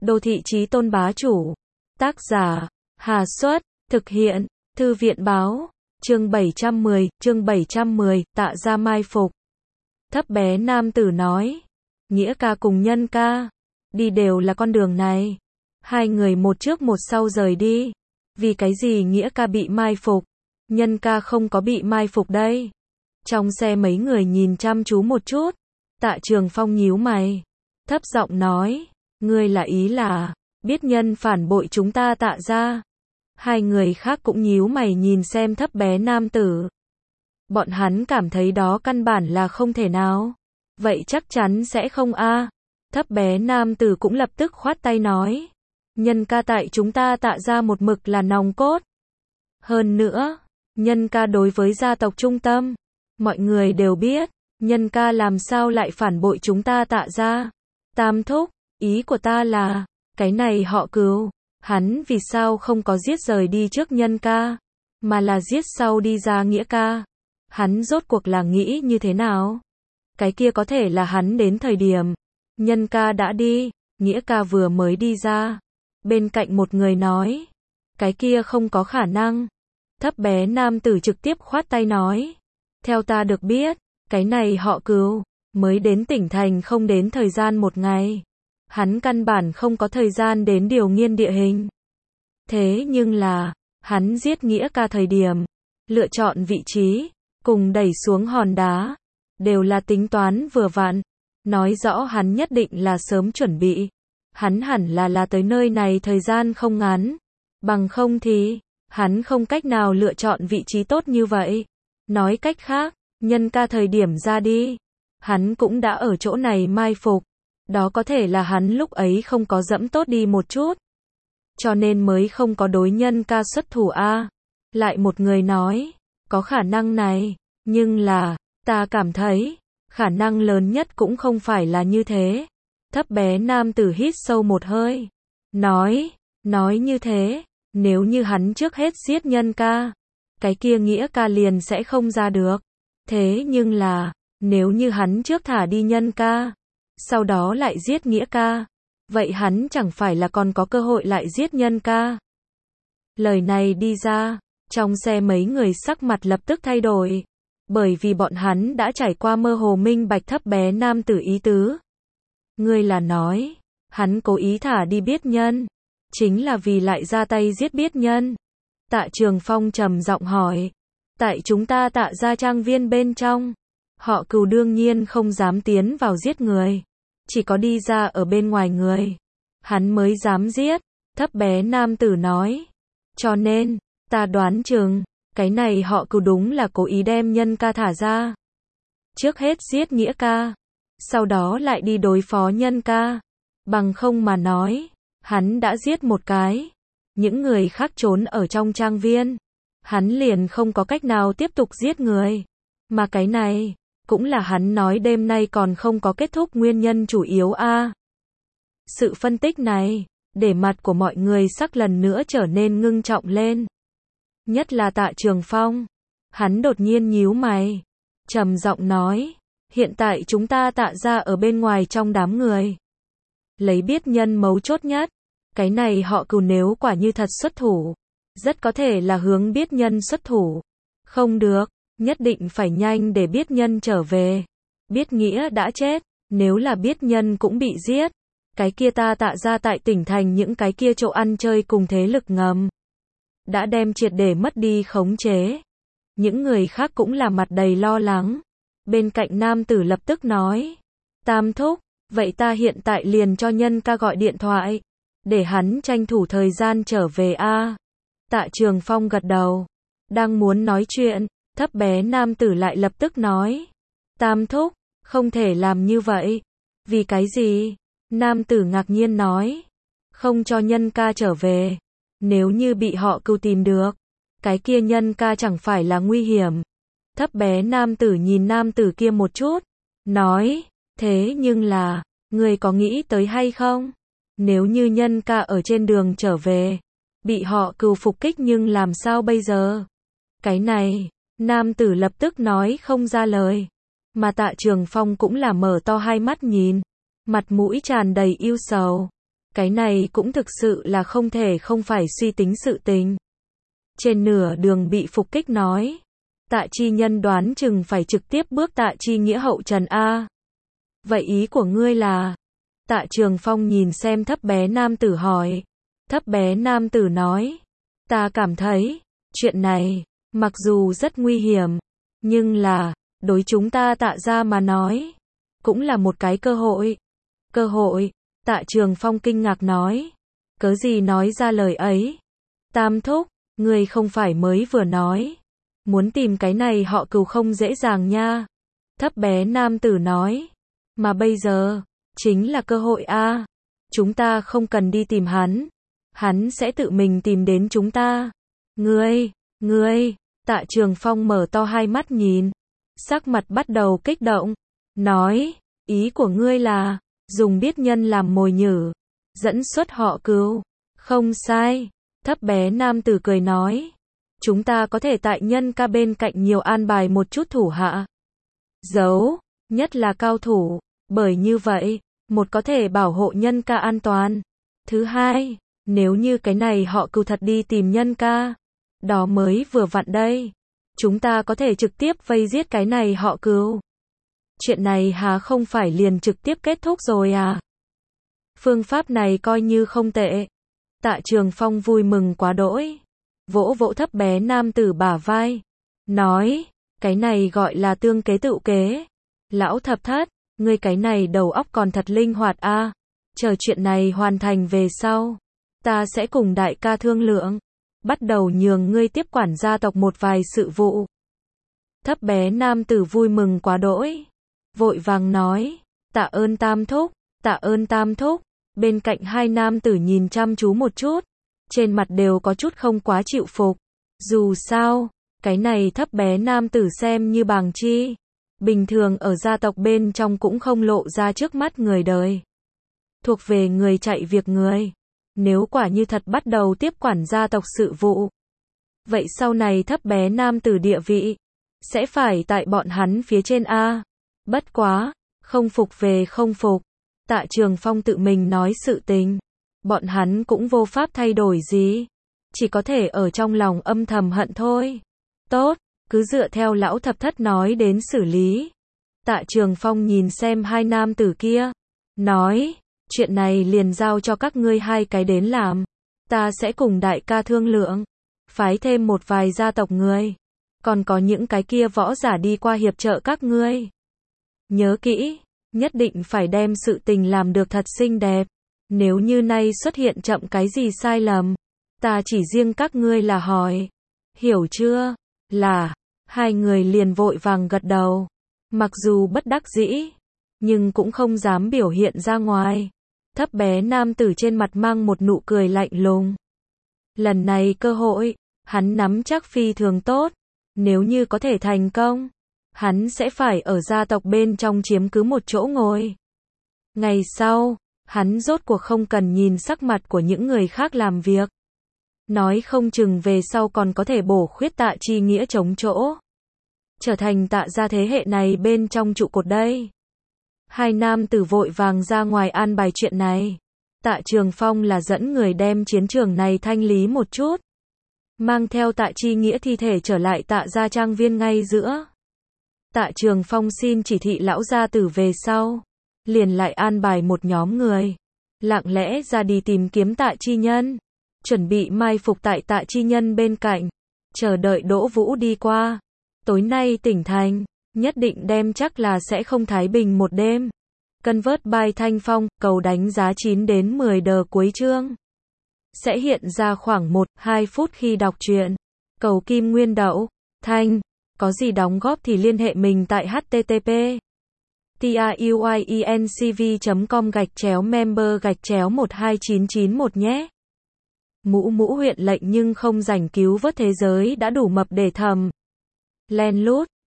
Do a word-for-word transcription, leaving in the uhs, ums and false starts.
Đô thị chí tôn bá chủ. Tác giả, Hà Xuất, thực hiện, Thư viện báo, chương bảy trăm mười, chương bảy trăm mười, tạ ra mai phục. Thấp bé nam tử nói, Nghĩa ca cùng Nhân ca, đi đều là con đường này. Hai người một trước một sau rời đi. Vì cái gì Nghĩa ca bị mai phục, Nhân ca không có bị mai phục đây? Trong xe mấy người nhìn chăm chú một chút. Tạ Trường Phong nhíu mày, thấp giọng nói, ngươi là ý là, biết Nhân phản bội chúng ta Tạ ra. Hai người khác cũng nhíu mày nhìn xem thấp bé nam tử. Bọn hắn cảm thấy đó căn bản là không thể nào. Vậy chắc chắn sẽ không a. Thấp bé nam tử cũng lập tức khoát tay nói, Nhân ca tại chúng ta Tạ ra một mực là nòng cốt. Hơn nữa, Nhân ca đối với gia tộc trung tâm, mọi người đều biết, Nhân ca làm sao lại phản bội chúng ta Tạ ra. Tam thúc, ý của ta là, cái này họ Cừu, hắn vì sao không có giết rời đi trước Nhân ca, mà là giết sau đi ra Nghĩa ca. Hắn rốt cuộc là nghĩ như thế nào? Cái kia có thể là hắn đến thời điểm Nhân ca đã đi, Nghĩa ca vừa mới đi ra. Bên cạnh một người nói, cái kia không có khả năng. Thấp bé nam tử trực tiếp khoát tay nói, theo ta được biết, cái này họ Cừu, mới đến tỉnh thành không đến thời gian một ngày. Hắn căn bản không có thời gian đến điều nghiên địa hình. Thế nhưng là, hắn giết Nghĩa ca thời điểm, lựa chọn vị trí, cùng đẩy xuống hòn đá, đều là tính toán vừa vặn. Nói rõ hắn nhất định là sớm chuẩn bị. Hắn hẳn là là tới nơi này thời gian không ngắn. Bằng không thì, hắn không cách nào lựa chọn vị trí tốt như vậy. Nói cách khác, Nhân ca thời điểm ra đi, hắn cũng đã ở chỗ này mai phục. Đó có thể là hắn lúc ấy không có dẫm tốt đi một chút, cho nên mới không có đối Nhân ca xuất thủ a. Lại một người nói, có khả năng này, nhưng là, ta cảm thấy, khả năng lớn nhất cũng không phải là như thế. Thấp bé nam tử hít sâu một hơi, nói, nói như thế, nếu như hắn trước hết giết Nhân ca, cái kia Nghĩa ca liền sẽ không ra được. Thế nhưng là, nếu như hắn trước thả đi Nhân ca, sau đó lại giết Nghĩa ca, vậy hắn chẳng phải là còn có cơ hội lại giết Nhân ca. Lời này đi ra, trong xe mấy người sắc mặt lập tức thay đổi, bởi vì bọn hắn đã trải qua mơ hồ minh bạch thấp bé nam tử ý tứ. Ngươi là nói, hắn cố ý thả đi Biết Nhân, chính là vì lại ra tay giết Biết Nhân. Tạ Trường Phong trầm giọng hỏi, tại chúng ta Tạ ra trang viên bên trong, họ Cừu đương nhiên không dám tiến vào giết người, chỉ có đi ra ở bên ngoài người, hắn mới dám giết. Thấp bé nam tử nói, cho nên, ta đoán chừng, cái này họ Cừu đúng là cố ý đem Nhân ca thả ra. Trước hết giết Nghĩa ca, sau đó lại đi đối phó Nhân ca. Bằng không mà nói, hắn đã giết một cái, những người khác trốn ở trong trang viên, hắn liền không có cách nào tiếp tục giết người. Mà cái này, cũng là hắn nói đêm nay còn không có kết thúc nguyên nhân chủ yếu a. Sự phân tích này, để mặt của mọi người sắc lần nữa trở nên ngưng trọng lên. Nhất là Tạ Trường Phong, hắn đột nhiên nhíu mày, trầm giọng nói, hiện tại chúng ta Tạ ra ở bên ngoài trong đám người, lấy Biết Nhân mấu chốt nhất, cái này họ Cừu nếu quả như thật xuất thủ, rất có thể là hướng Biết Nhân xuất thủ. Không được, nhất định phải nhanh để Biết Nhân trở về. Biết Nghĩa đã chết, nếu là Biết Nhân cũng bị giết, cái kia ta Tạ ra tại tỉnh thành những cái kia chỗ ăn chơi cùng thế lực ngầm, đã đem triệt để mất đi khống chế. Những người khác cũng là mặt đầy lo lắng. Bên cạnh nam tử lập tức nói, Tam thúc, vậy ta hiện tại liền cho Nhân ca gọi điện thoại, để hắn tranh thủ thời gian trở về a. Tạ Trường Phong gật đầu, đang muốn nói chuyện, thấp bé nam tử lại lập tức nói, Tam thúc, không thể làm như vậy. Vì cái gì? Nam tử ngạc nhiên nói, không cho Nhân ca trở về, nếu như bị họ Cừu tìm được, cái kia Nhân ca chẳng phải là nguy hiểm. Thấp bé nam tử nhìn nam tử kia một chút, nói, thế nhưng là, người có nghĩ tới hay không? Nếu như Nhân ca ở trên đường trở về, bị họ Cừu phục kích nhưng làm sao bây giờ? Cái này, nam tử lập tức nói không ra lời. Mà Tạ Trường Phong cũng là mở to hai mắt nhìn, mặt mũi tràn đầy ưu sầu. Cái này cũng thực sự là không thể không phải suy tính sự tình. Trên nửa đường bị phục kích nói. Tạ Chi Nhân đoán chừng phải trực tiếp bước Tạ Chi Nghĩa hậu trần a. Vậy ý của ngươi là? Tạ Trường Phong nhìn xem thấp bé nam tử hỏi. Thấp bé nam tử nói. Ta cảm thấy, chuyện này, mặc dù rất nguy hiểm, nhưng là, đối chúng ta Tạ gia mà nói, cũng là một cái cơ hội. Cơ hội, Tạ Trường Phong kinh ngạc nói. Cớ gì nói ra lời ấy? Tam thúc, ngươi không phải mới vừa nói. Muốn tìm cái này họ Cừu không dễ dàng nha. Thấp bé nam tử nói. Mà bây giờ, chính là cơ hội a. Chúng ta không cần đi tìm hắn. Hắn sẽ tự mình tìm đến chúng ta. Ngươi, ngươi, Tạ Trường Phong mở to hai mắt nhìn. Sắc mặt bắt đầu kích động. Nói, ý của ngươi là, dùng biết nhân làm mồi nhử. Dẫn xuất họ Cừu. Không sai. Thấp bé nam tử cười nói. Chúng ta có thể tại nhân ca bên cạnh nhiều an bài một chút thủ hạ. Giấu, nhất là cao thủ. Bởi như vậy, một có thể bảo hộ nhân ca an toàn. Thứ hai, nếu như cái này họ Cừu thật đi tìm nhân ca, đó mới vừa vặn đây. Chúng ta có thể trực tiếp vây giết cái này họ Cừu. Chuyện này há không phải liền trực tiếp kết thúc rồi à? Phương pháp này coi như không tệ. Tạ Trường Phong vui mừng quá đỗi. Vỗ vỗ thấp bé nam tử bả vai. Nói, cái này gọi là tương kế tự kế. Lão thập thất, ngươi cái này đầu óc còn thật linh hoạt a. À. Chờ chuyện này hoàn thành về sau, ta sẽ cùng đại ca thương lượng. Bắt đầu nhường ngươi tiếp quản gia tộc một vài sự vụ. Thấp bé nam tử vui mừng quá đỗi. Vội vàng nói, tạ ơn tam thúc, tạ ơn tam thúc. Bên cạnh hai nam tử nhìn chăm chú một chút. Trên mặt đều có chút không quá chịu phục. Dù sao, cái này thấp bé nam tử xem như bàng chi. Bình thường ở gia tộc bên trong cũng không lộ ra trước mắt người đời. Thuộc về người chạy việc người. Nếu quả như thật bắt đầu tiếp quản gia tộc sự vụ. Vậy sau này thấp bé nam tử địa vị, sẽ phải tại bọn hắn phía trên A. Bất quá, không phục về không phục. Tạ Trường Phong tự mình nói sự tình. Bọn hắn cũng vô pháp thay đổi gì. Chỉ có thể ở trong lòng âm thầm hận thôi. Tốt, cứ dựa theo lão thập thất nói đến xử lý. Tạ Trường Phong nhìn xem hai nam tử kia. Nói, chuyện này liền giao cho các ngươi hai cái đến làm. Ta sẽ cùng đại ca thương lượng. Phái thêm một vài gia tộc người. Còn có những cái kia võ giả đi qua hiệp trợ các ngươi. Nhớ kỹ, nhất định phải đem sự tình làm được thật xinh đẹp. Nếu như nay xuất hiện chậm cái gì sai lầm, ta chỉ riêng các ngươi là hỏi. Hiểu chưa? Là, hai người liền vội vàng gật đầu. Mặc dù bất đắc dĩ, nhưng cũng không dám biểu hiện ra ngoài. Thấp bé nam tử trên mặt mang một nụ cười lạnh lùng. Lần này cơ hội, hắn nắm chắc phi thường tốt. Nếu như có thể thành công, hắn sẽ phải ở gia tộc bên trong chiếm cứ một chỗ ngồi. Ngày sau, hắn rốt cuộc không cần nhìn sắc mặt của những người khác làm việc. Nói không chừng về sau còn có thể bổ khuyết Tạ Chi Nghĩa chống chỗ. Trở thành Tạ gia thế hệ này bên trong trụ cột đây. Hai nam tử vội vàng ra ngoài an bài chuyện này. Tạ Trường Phong là dẫn người đem chiến trường này thanh lý một chút. Mang theo Tạ Chi Nghĩa thi thể trở lại Tạ gia trang viên ngay giữa. Tạ Trường Phong xin chỉ thị lão gia tử về sau. Liền lại an bài một nhóm người. Lặng lẽ ra đi tìm kiếm Tạ Chi Nhân. Chuẩn bị mai phục tại Tạ Chi Nhân bên cạnh. Chờ đợi Đỗ Vũ đi qua. Tối nay tỉnh thành, nhất định đem chắc là sẽ không thái bình một đêm. Convert by Thanh Phong, cầu đánh giá chín đến mười đờ cuối chương. Sẽ hiện ra khoảng một đến hai phút khi đọc truyện. Cầu Kim Nguyên Đậu, Thanh. Có gì đóng góp thì liên hệ mình tại http truyencv chấm com gạch chéo member gạch chéo một hai chín chín một nhé. Mũ mũ huyện lệnh nhưng không rảnh cứu vớt thế giới đã đủ mập để thầm. Len lút.